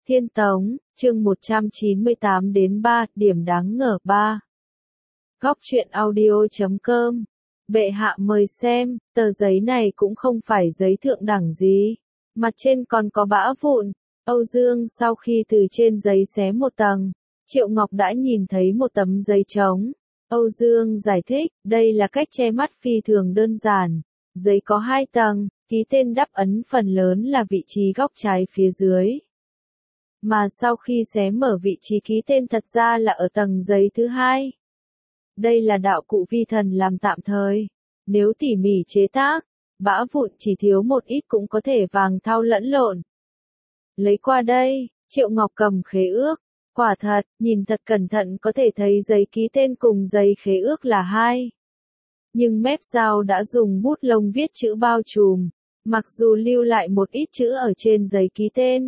Thiên Tống, chương 198 đến 3, điểm đáng ngờ 3. Góc truyện audio.com. Bệ hạ mời xem, tờ giấy này cũng không phải giấy thượng đẳng gì. Mặt trên còn có bã vụn. Âu Dương sau khi từ trên giấy xé một tầng, Triệu Ngọc đã nhìn thấy một tấm giấy trống. Âu Dương giải thích, đây là cách che mắt phi thường đơn giản. Giấy có 2 tầng, ký tên đắp ấn phần lớn là vị trí góc trái phía dưới. Mà sau khi xé mở vị trí ký tên thật ra là ở tầng giấy thứ 2. Đây là đạo cụ vi thần làm tạm thời. Nếu tỉ mỉ chế tác, bã vụn chỉ thiếu một ít cũng có thể vàng thau lẫn lộn. Lấy qua đây, Triệu Ngọc cầm khế ước. Quả thật, nhìn thật cẩn thận có thể thấy giấy ký tên cùng giấy khế ước là 2. Nhưng mép dao đã dùng bút lông viết chữ bao trùm, mặc dù lưu lại một ít chữ ở trên giấy ký tên.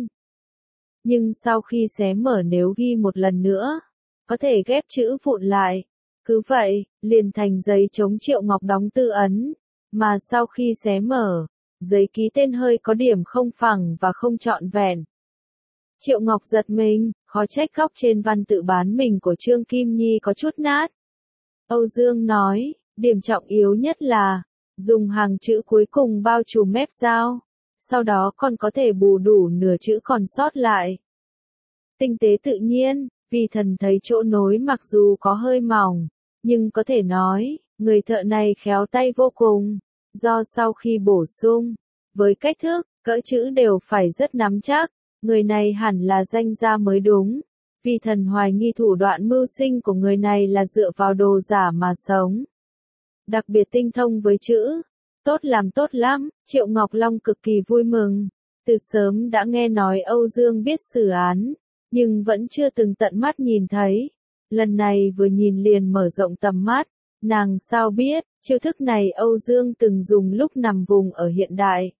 Nhưng sau khi xé mở nếu ghi một lần nữa, có thể ghép chữ vụn lại. Cứ vậy, liền thành giấy chống Triệu Ngọc đóng tư ấn. Mà sau khi xé mở, giấy ký tên hơi có điểm không phẳng và không trọn vẹn. Triệu Ngọc giật mình, khó trách góc trên văn tự bán mình của Trương Kim Nhi có chút nát. Âu Dương nói, điểm trọng yếu nhất là, dùng hàng chữ cuối cùng bao trùm mép dao. Sau đó còn có thể bù đủ nửa chữ còn sót lại. Tinh tế tự nhiên, vì thần thấy chỗ nối mặc dù có hơi mỏng, nhưng có thể nói, người thợ này khéo tay vô cùng. Do sau khi bổ sung, với cách thức, cỡ chữ đều phải rất nắm chắc, người này hẳn là danh gia mới đúng. Vì thần hoài nghi thủ đoạn mưu sinh của người này là dựa vào đồ giả mà sống. Đặc biệt tinh thông với chữ. Tốt làm tốt lắm, Triệu Ngọc Long cực kỳ vui mừng. Từ sớm đã nghe nói Âu Dương biết xử án, nhưng vẫn chưa từng tận mắt nhìn thấy. Lần này vừa nhìn liền mở rộng tầm mắt. Nàng sao biết, chiêu thức này Âu Dương từng dùng lúc nằm vùng ở hiện đại.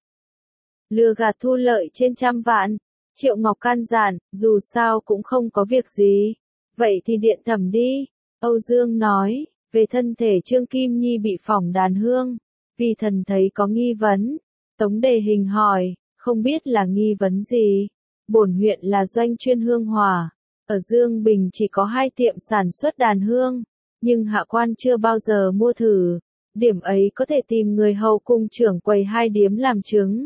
Lừa gạt thu lợi trên trăm vạn. Triệu Ngọc can dặn, dù sao cũng không có việc gì. Vậy thì điện thẩm đi. Âu Dương nói, về thân thể Trương Kim Nhi bị phỏng đàn hương. Vì thần thấy có nghi vấn. Tống Đề Hình hỏi, không biết là nghi vấn gì. Bổn huyện là doanh chuyên hương hỏa. Ở Dương Bình chỉ có 2 tiệm sản xuất đàn hương. Nhưng hạ quan chưa bao giờ mua thử. Điểm ấy có thể tìm người hầu cung trưởng quầy 2 điếm làm chứng.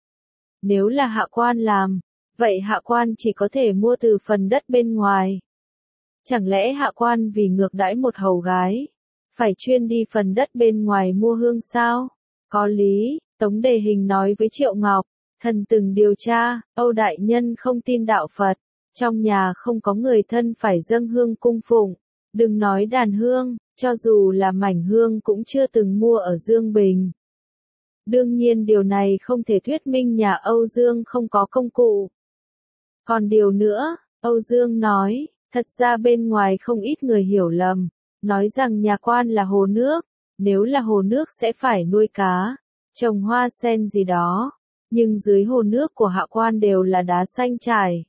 Nếu là hạ quan làm, vậy hạ quan chỉ có thể mua từ phần đất bên ngoài. Chẳng lẽ hạ quan vì ngược đãi một hầu gái, phải chuyên đi phần đất bên ngoài mua hương sao? Có lý, Tống Đề Hình nói với Triệu Ngọc, thần từng điều tra, Âu đại nhân không tin đạo Phật, trong nhà không có người thân phải dâng hương cung phụng, đừng nói đàn hương, cho dù là mảnh hương cũng chưa từng mua ở Dương Bình. Đương nhiên điều này không thể thuyết minh nhà Âu Dương không có công cụ. Còn điều nữa, Âu Dương nói, thật ra bên ngoài không ít người hiểu lầm, nói rằng nhà quan là hồ nước, nếu là hồ nước sẽ phải nuôi cá, trồng hoa sen gì đó, nhưng dưới hồ nước của hạ quan đều là đá xanh trải.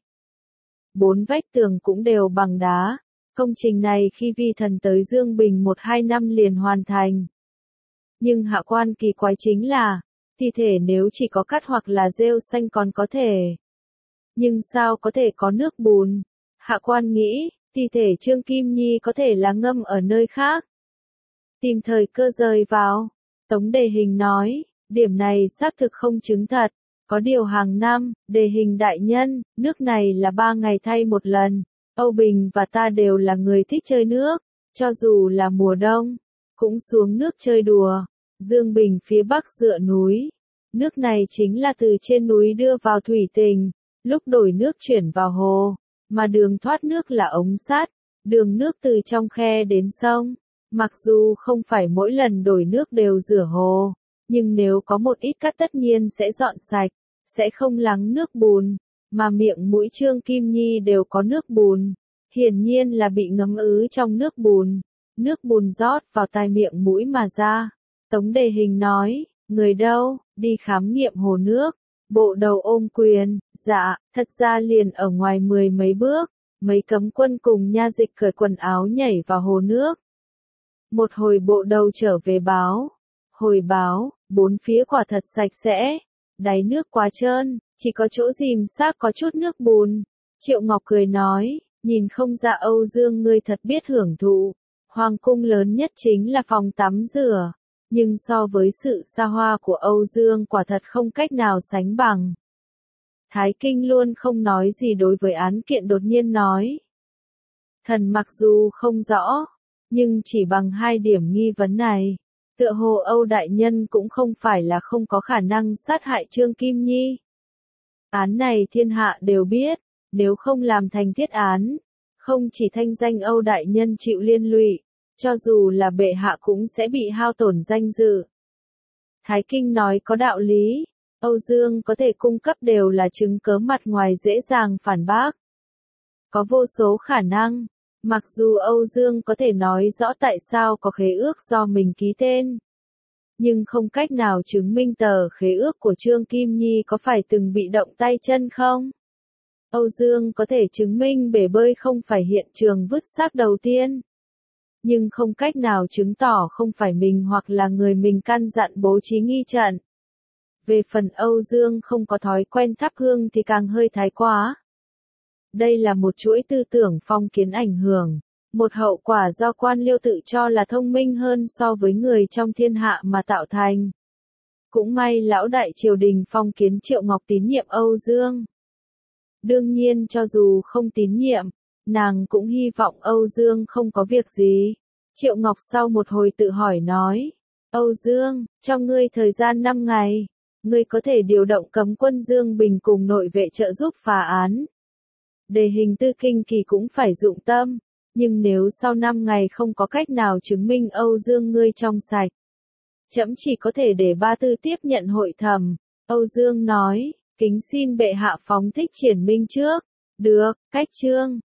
4 vách tường cũng đều bằng đá, công trình này khi vi thần tới Dương Bình 1-2 năm liền hoàn thành. Nhưng hạ quan kỳ quái chính là, thi thể nếu chỉ có cát hoặc là rêu xanh còn có thể. Nhưng sao có thể có nước bùn? Hạ quan nghĩ, thi thể Trương Kim Nhi có thể là ngâm ở nơi khác. Tìm thời cơ rời vào. Tống Đề Hình nói, điểm này xác thực không chứng thật. Có điều hàng năm, Đề Hình đại nhân, nước này là 3 ngày thay một lần. Âu Bình và ta đều là người thích chơi nước. Cho dù là mùa đông, cũng xuống nước chơi đùa. Dương Bình phía bắc dựa núi. Nước này chính là từ trên núi đưa vào thủy tình. Lúc đổi nước chuyển vào hồ, mà đường thoát nước là ống sắt, đường nước từ trong khe đến sông. Mặc dù không phải mỗi lần đổi nước đều rửa hồ, nhưng nếu có một ít cát tất nhiên sẽ dọn sạch, sẽ không lắng nước bùn, mà miệng mũi Trương Kim Nhi đều có nước bùn. Hiển nhiên là bị ngấm ứ trong nước bùn. Nước bùn rót vào tai miệng mũi mà ra. Tống Đề Hình nói, người đâu, đi khám nghiệm hồ nước. Bộ đầu ôm quyền, dạ, thật ra liền ở ngoài 10 mấy bước, mấy cấm quân cùng nha dịch cởi quần áo nhảy vào hồ nước. Một hồi bộ đầu trở về báo, hồi báo, 4 phía quả thật sạch sẽ, đáy nước quá trơn, chỉ có chỗ rìm xác có chút nước bùn, Triệu Ngọc cười nói, nhìn không ra Âu Dương ngươi thật biết hưởng thụ. Hoàng cung lớn nhất chính là phòng tắm rửa, nhưng so với sự xa hoa của Âu Dương quả thật không cách nào sánh bằng. Thái Kinh luôn không nói gì đối với án kiện đột nhiên nói. Thần mặc dù không rõ, nhưng chỉ bằng 2 điểm nghi vấn này, tựa hồ Âu đại nhân cũng không phải là không có khả năng sát hại Trương Kim Nhi. Án này thiên hạ đều biết, nếu không làm thành thiết án, không chỉ thanh danh Âu đại nhân chịu liên lụy, cho dù là bệ hạ cũng sẽ bị hao tổn danh dự. Thái Kinh nói có đạo lý, Âu Dương có thể cung cấp đều là chứng cớ mặt ngoài dễ dàng phản bác. Có vô số khả năng, mặc dù Âu Dương có thể nói rõ tại sao có khế ước do mình ký tên, nhưng không cách nào chứng minh tờ khế ước của Trương Kim Nhi có phải từng bị động tay chân không. Âu Dương có thể chứng minh bể bơi không phải hiện trường vứt xác đầu tiên, nhưng không cách nào chứng tỏ không phải mình hoặc là người mình căn dặn bố trí nghi trận. Về phần Âu Dương không có thói quen thắp hương thì càng hơi thái quá. Đây là một chuỗi tư tưởng phong kiến ảnh hưởng, một hậu quả do quan liêu tự cho là thông minh hơn so với người trong thiên hạ mà tạo thành. Cũng may lão đại triều đình phong kiến Triệu Ngọc tín nhiệm Âu Dương. Đương nhiên cho dù không tín nhiệm, nàng cũng hy vọng Âu Dương không có việc gì. Triệu Ngọc sau một hồi tự hỏi nói, Âu Dương, cho ngươi thời gian 5 ngày, ngươi có thể điều động cấm quân Dương Bình cùng nội vệ trợ giúp phá án. Đề hình tư kinh kỳ cũng phải dụng tâm, nhưng nếu sau 5 ngày không có cách nào chứng minh Âu Dương ngươi trong sạch, trẫm chỉ có thể để Ba Tư tiếp nhận hội thẩm. Âu Dương nói, kính xin bệ hạ phóng thích Triển Minh trước. Được, cách chương.